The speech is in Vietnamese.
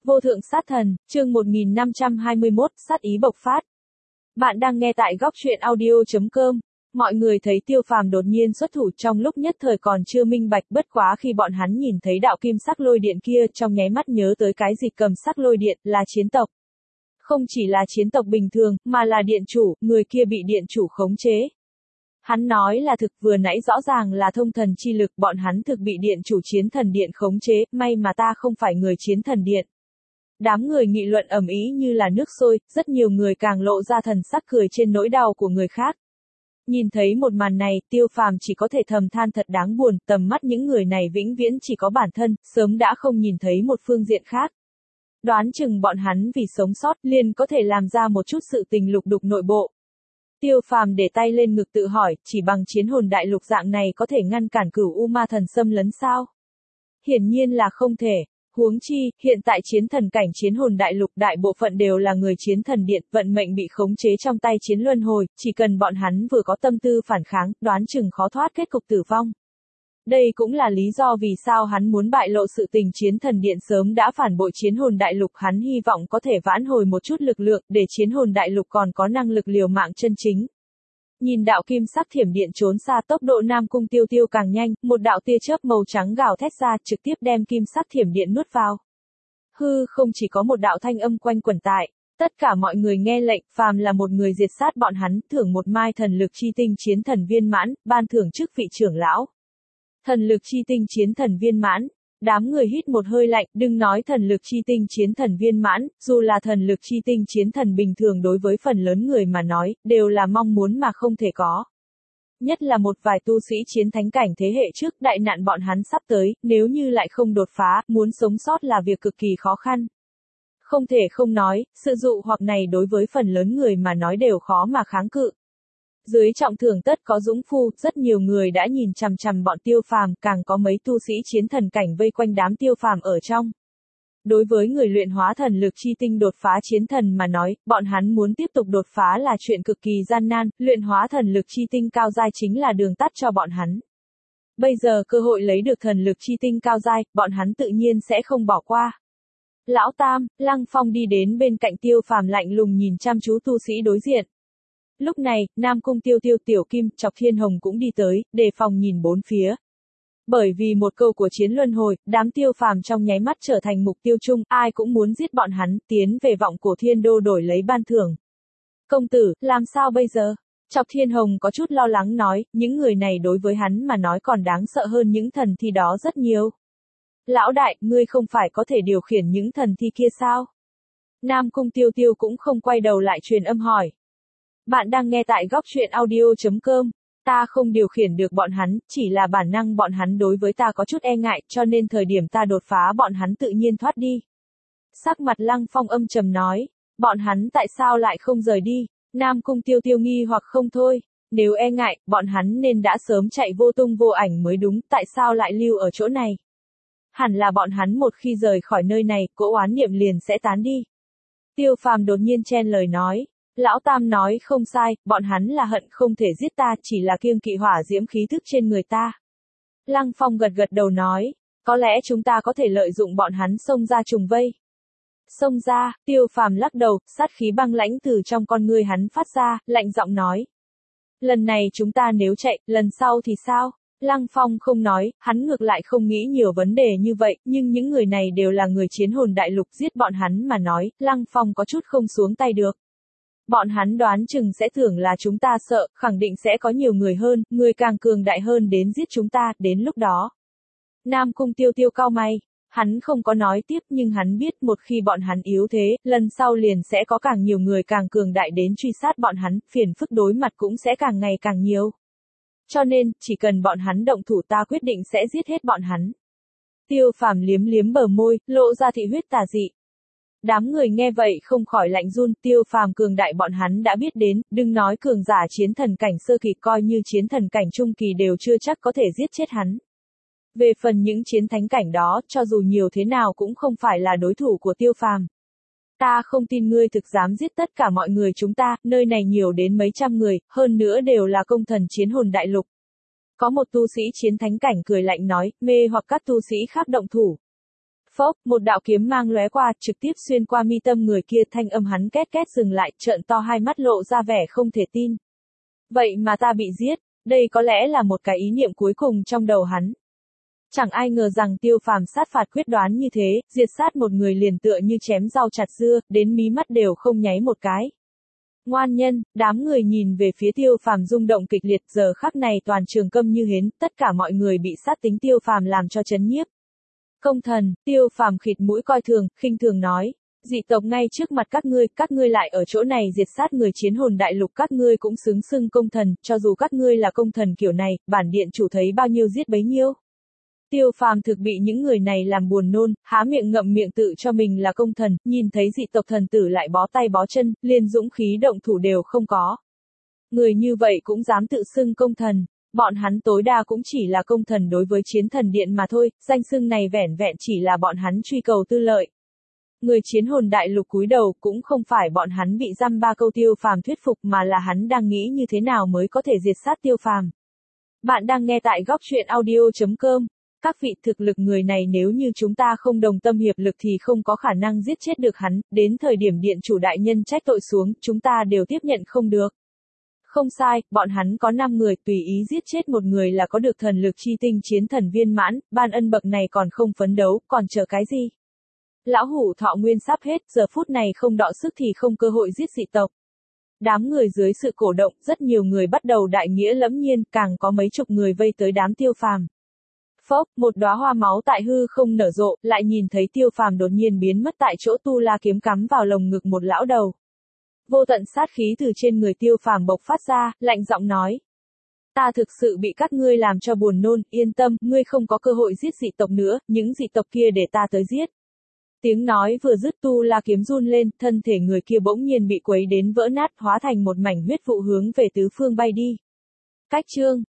Vô thượng sát thần, chương 1521, sát ý bộc phát. Bạn đang nghe tại góc truyện audio.com. Mọi người thấy Tiêu Phàm đột nhiên xuất thủ trong lúc nhất thời còn chưa minh bạch, bất quá khi bọn hắn nhìn thấy đạo kim sắc lôi điện kia trong nháy mắt nhớ tới cái gì cầm sắc lôi điện là chiến tộc. Không chỉ là chiến tộc bình thường, mà là điện chủ, người kia bị điện chủ khống chế. Hắn nói là thực, vừa nãy rõ ràng là thông thần chi lực, bọn hắn thực bị điện chủ chiến thần điện khống chế, may mà ta không phải người chiến thần điện. Đám người nghị luận ầm ĩ như là nước sôi, rất nhiều người càng lộ ra thần sắc cười trên nỗi đau của người khác. Nhìn thấy một màn này, Tiêu Phàm chỉ có thể thầm than thật đáng buồn, tầm mắt những người này vĩnh viễn chỉ có bản thân, sớm đã không nhìn thấy một phương diện khác. Đoán chừng bọn hắn vì sống sót, liền có thể làm ra một chút sự tình lục đục nội bộ. Tiêu Phàm để tay lên ngực tự hỏi, chỉ bằng chiến hồn đại lục dạng này có thể ngăn cản Cửu U Ma Thần xâm lấn sao? Hiển nhiên là không thể. Huống chi, hiện tại chiến thần cảnh chiến hồn đại lục đại bộ phận đều là người chiến thần điện, vận mệnh bị khống chế trong tay chiến luân hồi, chỉ cần bọn hắn vừa có tâm tư phản kháng, đoán chừng khó thoát kết cục tử vong. Đây cũng là lý do vì sao hắn muốn bại lộ sự tình chiến thần điện sớm đã phản bội chiến hồn đại lục, hắn hy vọng có thể vãn hồi một chút lực lượng, để chiến hồn đại lục còn có năng lực liều mạng chân chính. Nhìn đạo kim sắc thiểm điện trốn xa, tốc độ Nam Cung Tiêu Tiêu càng nhanh, một đạo tia chớp màu trắng gào thét ra, trực tiếp đem kim sắc thiểm điện nuốt vào. Hư không chỉ có một đạo thanh âm quanh quẩn tại. Tất cả mọi người nghe lệnh, phàm là một người diệt sát bọn hắn, thưởng một mai thần lực chi tinh chiến thần viên mãn, ban thưởng chức vị trưởng lão. Thần lực chi tinh chiến thần viên mãn. Đám người hít một hơi lạnh, đừng nói thần lực chi tinh chiến thần viên mãn, dù là thần lực chi tinh chiến thần bình thường đối với phần lớn người mà nói, đều là mong muốn mà không thể có. Nhất là một vài tu sĩ chiến thánh cảnh thế hệ trước, đại nạn bọn hắn sắp tới, nếu như lại không đột phá, muốn sống sót là việc cực kỳ khó khăn. Không thể không nói, sự dụ hoặc này đối với phần lớn người mà nói đều khó mà kháng cự. Dưới trọng thưởng tất có dũng phu, rất nhiều người đã nhìn chằm chằm bọn Tiêu Phàm, càng có mấy tu sĩ chiến thần cảnh vây quanh đám Tiêu Phàm ở trong. Đối với người luyện hóa thần lực chi tinh đột phá chiến thần mà nói, bọn hắn muốn tiếp tục đột phá là chuyện cực kỳ gian nan, luyện hóa thần lực chi tinh cao giai chính là đường tắt cho bọn hắn. Bây giờ cơ hội lấy được thần lực chi tinh cao giai, bọn hắn tự nhiên sẽ không bỏ qua. Lão Tam, Lăng Phong đi đến bên cạnh Tiêu Phàm lạnh lùng nhìn chăm chú tu sĩ đối diện. Lúc này, Nam Cung Tiêu Tiêu, Tiểu Kim, Chọc Thiên Hồng cũng đi tới, đề phòng nhìn bốn phía. Bởi vì một câu của chiến luân hồi, đám Tiêu Phàm trong nháy mắt trở thành mục tiêu chung, ai cũng muốn giết bọn hắn, tiến về vọng cổ thiên đô đổi lấy ban thưởng. Công tử, làm sao bây giờ? Chọc Thiên Hồng có chút lo lắng nói, những người này đối với hắn mà nói còn đáng sợ hơn những thần thi đó rất nhiều. Lão đại, ngươi không phải có thể điều khiển những thần thi kia sao? Nam Cung Tiêu Tiêu cũng không quay đầu lại truyền âm hỏi. Bạn đang nghe tại góc truyện audio.com. Ta không điều khiển được bọn hắn, chỉ là bản năng bọn hắn đối với ta có chút e ngại, cho nên thời điểm ta đột phá bọn hắn tự nhiên thoát đi. Sắc mặt Lăng Phong âm trầm nói, bọn hắn tại sao lại không rời đi? Nam Cung Tiêu Tiêu nghi hoặc không thôi, nếu e ngại, bọn hắn nên đã sớm chạy vô tung vô ảnh mới đúng, tại sao lại lưu ở chỗ này? Hẳn là bọn hắn một khi rời khỏi nơi này, cỗ oán niệm liền sẽ tán đi. Tiêu Phàm đột nhiên chen lời nói. Lão Tam nói không sai, bọn hắn là hận không thể giết ta, chỉ là kiêng kỵ hỏa diễm khí thức trên người ta. Lăng Phong gật gật đầu nói, có lẽ chúng ta có thể lợi dụng bọn hắn xông ra trùng vây. Xông ra, Tiêu Phàm lắc đầu, sát khí băng lãnh từ trong con ngươi hắn phát ra, lạnh giọng nói. Lần này chúng ta nếu chạy, lần sau thì sao? Lăng Phong không nói, hắn ngược lại không nghĩ nhiều vấn đề như vậy, nhưng những người này đều là người chiến hồn đại lục, giết bọn hắn mà nói, Lăng Phong có chút không xuống tay được. Bọn hắn đoán chừng sẽ tưởng là chúng ta sợ, khẳng định sẽ có nhiều người hơn, người càng cường đại hơn đến giết chúng ta, đến lúc đó. Nam Cung Tiêu Tiêu cau mày, hắn không có nói tiếp nhưng hắn biết một khi bọn hắn yếu thế, lần sau liền sẽ có càng nhiều người càng cường đại đến truy sát bọn hắn, phiền phức đối mặt cũng sẽ càng ngày càng nhiều. Cho nên, chỉ cần bọn hắn động thủ ta quyết định sẽ giết hết bọn hắn. Tiêu Phàm liếm liếm bờ môi, lộ ra thị huyết tà dị. Đám người nghe vậy không khỏi lạnh run, Tiêu Phàm cường đại bọn hắn đã biết đến, đừng nói cường giả chiến thần cảnh sơ kỳ, coi như chiến thần cảnh trung kỳ đều chưa chắc có thể giết chết hắn. Về phần những chiến thánh cảnh đó, cho dù nhiều thế nào cũng không phải là đối thủ của Tiêu Phàm. Ta không tin ngươi thực dám giết tất cả mọi người chúng ta, nơi này nhiều đến mấy trăm người, hơn nữa đều là công thần chiến hồn đại lục. Có một tu sĩ chiến thánh cảnh cười lạnh nói, mê hoặc các tu sĩ khác động thủ. Phốc, một đạo kiếm mang lóe qua, trực tiếp xuyên qua mi tâm người kia, thanh âm hắn két két dừng lại, trợn to hai mắt lộ ra vẻ không thể tin. Vậy mà ta bị giết, đây có lẽ là một cái ý niệm cuối cùng trong đầu hắn. Chẳng ai ngờ rằng Tiêu Phàm sát phạt quyết đoán như thế, diệt sát một người liền tựa như chém rau chặt dưa, đến mí mắt đều không nháy một cái. Ngoan nhân, đám người nhìn về phía Tiêu Phàm rung động kịch liệt, giờ khắc này toàn trường câm như hến, tất cả mọi người bị sát tính Tiêu Phàm làm cho chấn nhiếp. Công thần, Tiêu Phàm khịt mũi coi thường, khinh thường nói. Dị tộc ngay trước mặt các ngươi lại ở chỗ này diệt sát người Chiến Hồn Đại Lục, các ngươi cũng xứng xưng công thần, cho dù các ngươi là công thần kiểu này, bản điện chủ thấy bao nhiêu giết bấy nhiêu. Tiêu Phàm thực bị những người này làm buồn nôn, há miệng ngậm miệng tự cho mình là công thần, nhìn thấy dị tộc thần tử lại bó tay bó chân, liền dũng khí động thủ đều không có. Người như vậy cũng dám tự xưng công thần, bọn hắn tối đa cũng chỉ là công thần đối với Chiến Thần Điện mà thôi, danh xưng này vẻn vẹn chỉ là bọn hắn truy cầu tư lợi. Người Chiến Hồn Đại Lục cúi đầu cũng không phải bọn hắn bị dăm ba câu Tiêu Phàm thuyết phục mà là hắn đang nghĩ như thế nào mới có thể diệt sát Tiêu Phàm. Bạn đang nghe tại góc truyện audio.com. Các vị, thực lực người này nếu như chúng ta không đồng tâm hiệp lực thì không có khả năng giết chết được hắn, đến thời điểm điện chủ đại nhân trách tội xuống, chúng ta đều tiếp nhận không được. Không sai, bọn hắn có 5 người, tùy ý giết chết một người là có được thần lực chi tinh chiến thần viên mãn, ban ân bậc này còn không phấn đấu, còn chờ cái gì? Lão hủ thọ nguyên sắp hết, giờ phút này không đọ sức thì không cơ hội giết dị tộc. Đám người dưới sự cổ động, rất nhiều người bắt đầu đại nghĩa lẫm nhiên, càng có mấy chục người vây tới đám Tiêu Phàm. Phốc, một đóa hoa máu tại hư không nở rộ, lại nhìn thấy Tiêu Phàm đột nhiên biến mất tại chỗ, tu la kiếm cắm vào lồng ngực một lão đầu. Vô tận sát khí từ trên người Tiêu Phàm bộc phát ra, lạnh giọng nói. Ta thực sự bị các ngươi làm cho buồn nôn, yên tâm, ngươi không có cơ hội giết dị tộc nữa, những dị tộc kia để ta tới giết. Tiếng nói vừa dứt, tu la kiếm run lên, thân thể người kia bỗng nhiên bị quấy đến vỡ nát, hóa thành một mảnh huyết vụ hướng về tứ phương bay đi. Cách chương